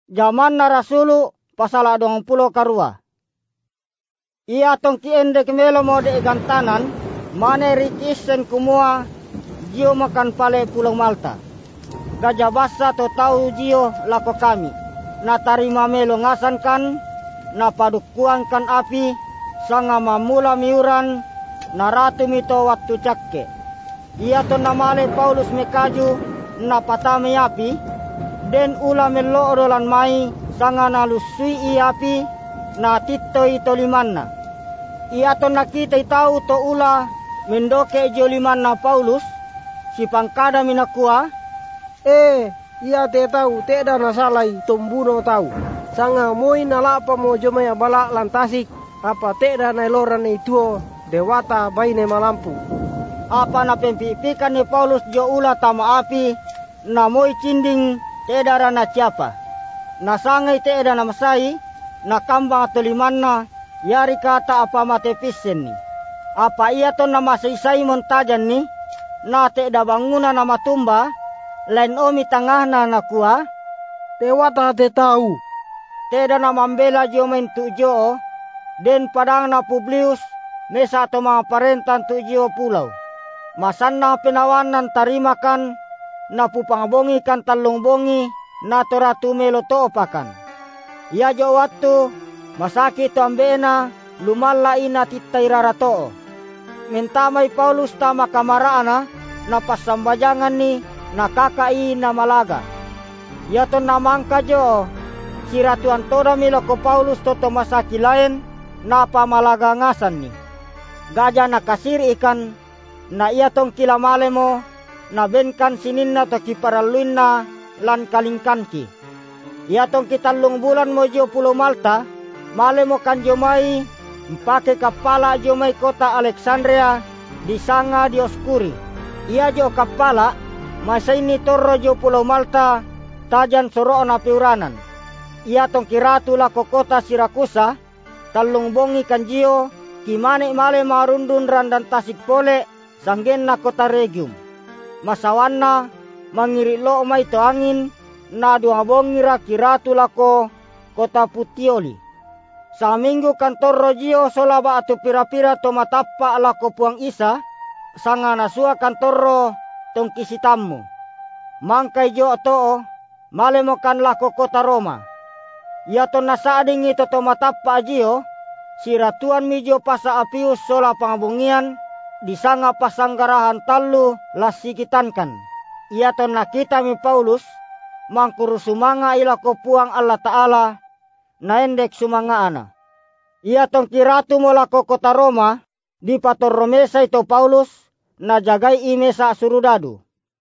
Zaman na rasulu pasal 20 karua. Ia tong kiende kemelo mo de gantanan mane rikisen kumua jio makan pale Pulau Malta. Gajah basa to tahu jio lako kami. Na tarima melo ngasan kan, na padukuan kan api, sanga mamula miuran, na ratu mito waktu cakke. Ia to namale Paulus mekaju, na patame api, den ula melo odolan mai, sanga nalusui i api, na tito ito limanna. Ia to nakita itau to ula, mendoke jo limanna Paulus, si pangkada minakua, ia te tahu teda nasalai tombuno tahu. Sanga moi nalapa mo jomaya bala lantasik apa teda nailoran itu dewata baine malampu. Apa na pempipikan ni Paulus jo ula tama api na moi cinding teda rana siapa. Na sangai teda na masai na kambang atolimanna yari kata apa mate pisen ni. Apa ia to na masai montajan ni na teda bangunan nama tumba lain omi tangahna nakua, dewata te tahu. Teda na mambela jo main tujo, den padang na Publius, mesa to mga parentan tujo pulau. Masan na penawanan tarimakan, na pupangabongi kan talong bongi, na toratu melo toopakan. Ia jo waktu, masakit to ambena, lumala ina titay rarato. Mentamay Paulus tama kamaraana, na pasambajangan ni, nakakai na malaga. Yato namangka jo, si Ratuan toda milo ko Paulus toto masaki lain na pamalaga ngasan ni. Gaja nakasir ikan na iya tong kilamale mo na benkan sinin na to kiparaluin na lan kalingkanki. Iya tong kitalong bulan mo jo Pulau Malta, male mo kan jomai mpake kapala jomai kota Alexandria di sanga Dioskuri. Iya jo kapala masa ini torro jo Pulau Malta, tajan soro na piuranan. Ia tong kiratu la kota Sirakusa, talung bongi kanjio, kimane male marundun randan tasik pole, sanggen na kota Regium. Masawanna, mangiri lo may to angin, na dua bongi ra kiratu la kota Puteoli. Sa minggu kan torro jio solaba atu pira-pira to matappa la puang isa, sanga nasua kan torro tong kisitammu. Mangkay jo to, malemokan lako kota Roma. Ia to nasading ito to matappa ajio, si Ratuan mijo pasa apius sola pangabungian, di sanga pasanggarahan talu lasikitankan. Ia to nakita mi Paulus, mangkuru sumanga ilako puang Allah Ta'ala, naendek sumanga ana. Ia tong kiratu mo lako kota Roma, di patorromesa ito Paulus, na jagai imesa surudadu.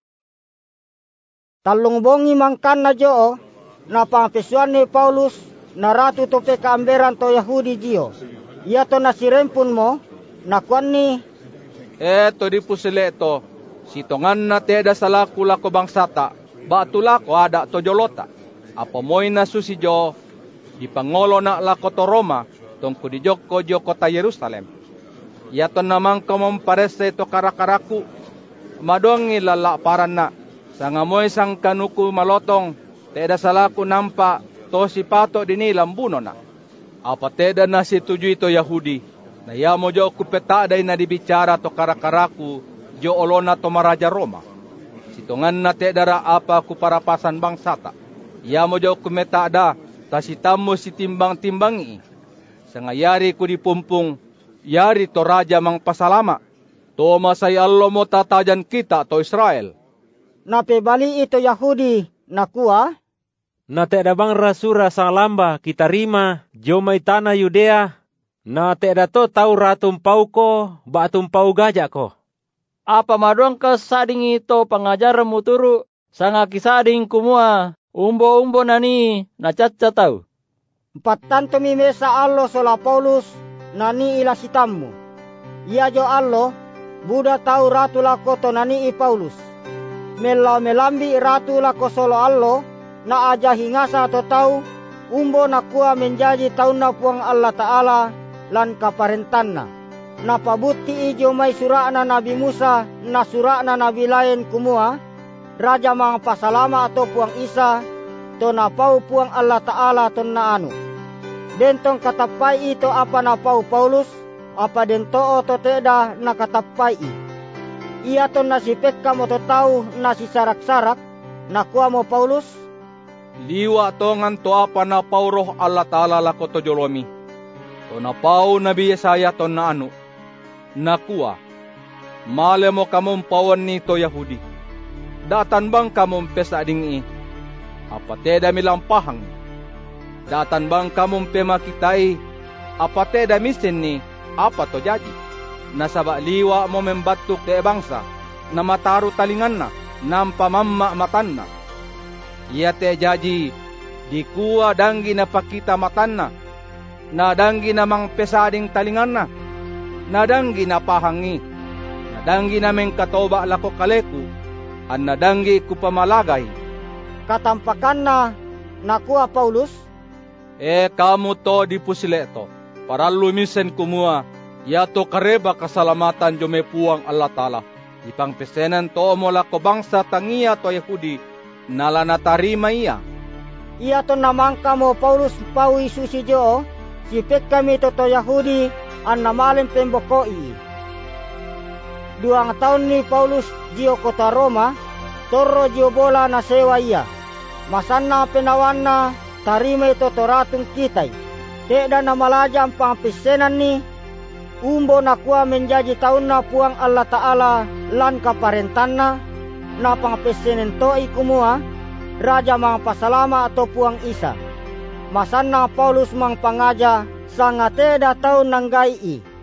Talong bongi mangkan na jo, na pangpesuan ni Paulus, na ratu to pekaamberan to Yahudi jio. Ia to nasirempun mo, nakuan ni, eto di pusile to, sitongan na teda salaku lako bangsata, batulako ada to jolota. Apa moy na susi jo, di pangolo na lako to Roma, tongko di joko kota Yerusalem. Ia to namang kamamparese to karakaraku, madongi lala paran na, sanga moy sang kanuku malotong, teda salaku nampa, to si pato dinilang buno na. Apa teda na situju ito Yahudi, na ya mo jo kupeta day na dibicara to karakaraku, jo olona to maraja Roma. Sitongan na teda ra apa kuparapasan bangsata. Ya mo jo kumeta da, tasitamo si timbang-timbangi. Sangayari ku dipumpung, yari to raja mang pasalama. To masay allo mo tatajan kita to Israel. Napebali ito Yahudi, nakua, na teda bang rasura sang lamba kita rima jomay tanah Yudea, na teda to tau ratumpau ko, batumpau gajak ko. Apa madong ka sading ito pangajaran mo turu, sanga kisading kumua, umbo-umbo nani nacaca tau. Empatan to mimesa allo sola Paulus, nani ila sitammu. Ia jo allo, buda tau ratu lako to nani i Paulus. Melambi ratu lako solo allo, na aja hingasa to tau, umbo nakua menjadi taun na puang Allah Ta'ala, lan kaparentanna. Napabuti ijo may surana Nabi Musa, na surana Nabi lain kumua, raja mga pasalama ato puang isa, to napau puang Allah Ta'ala ton na anu. Dentong katapai ito apa napau Paulus, apa dento to teda nakatapai. Ia ton nasipek kamo to tau nasi sarak-sarak, nakua mo Paulus. Liwa tongan to apa napau roh Allah Ta'ala lako to jolomi. To napau Nabi Yesaya ton na anu. Nakua, male mo kamong pawan ni to Yahudi. Datan bang kamong pesa dingi? Apa teda milampahang? Datan bang kamong pemakitai? Apa teda misin ni? Apa to jadi? Nasaba liwa mo membatuk de bangsa, na mataru talingan na, nampamamma matan na. Ia te jadi, dikua danggi na pakita matan na danggi na mang pesading talingan na danggi na pahangi, na danggi na mengkatoba lako kaleku, an na danggi ku pamalagay. Katampakan na, nakua Paulus. Kamu to di pusile to, para lumisen kumua, yato kareba kasalamatan jome puang Allah Ta'ala. Ipang pesenan to mo lako bangsa tangia to Yahudi, nala natarima iya. Iya to namang kamo Paulus pawi susi jo, sipek kami to Yahudi, an namalin pembokoi. 2 tahun ni Paulus jio kota Roma, torro jio bola na sewa iya. Masanna penawan na tarima ito toratong kitay. Teda na malajang pangpesenan ni, umbo na kuwa menjadi taon na puang Allah Ta'ala lan kaparentan na pangpesenan to ikumua, raja mga pasalama atau puang isa. Masanna Paulus mang pangaja, sanga teda taon ng gai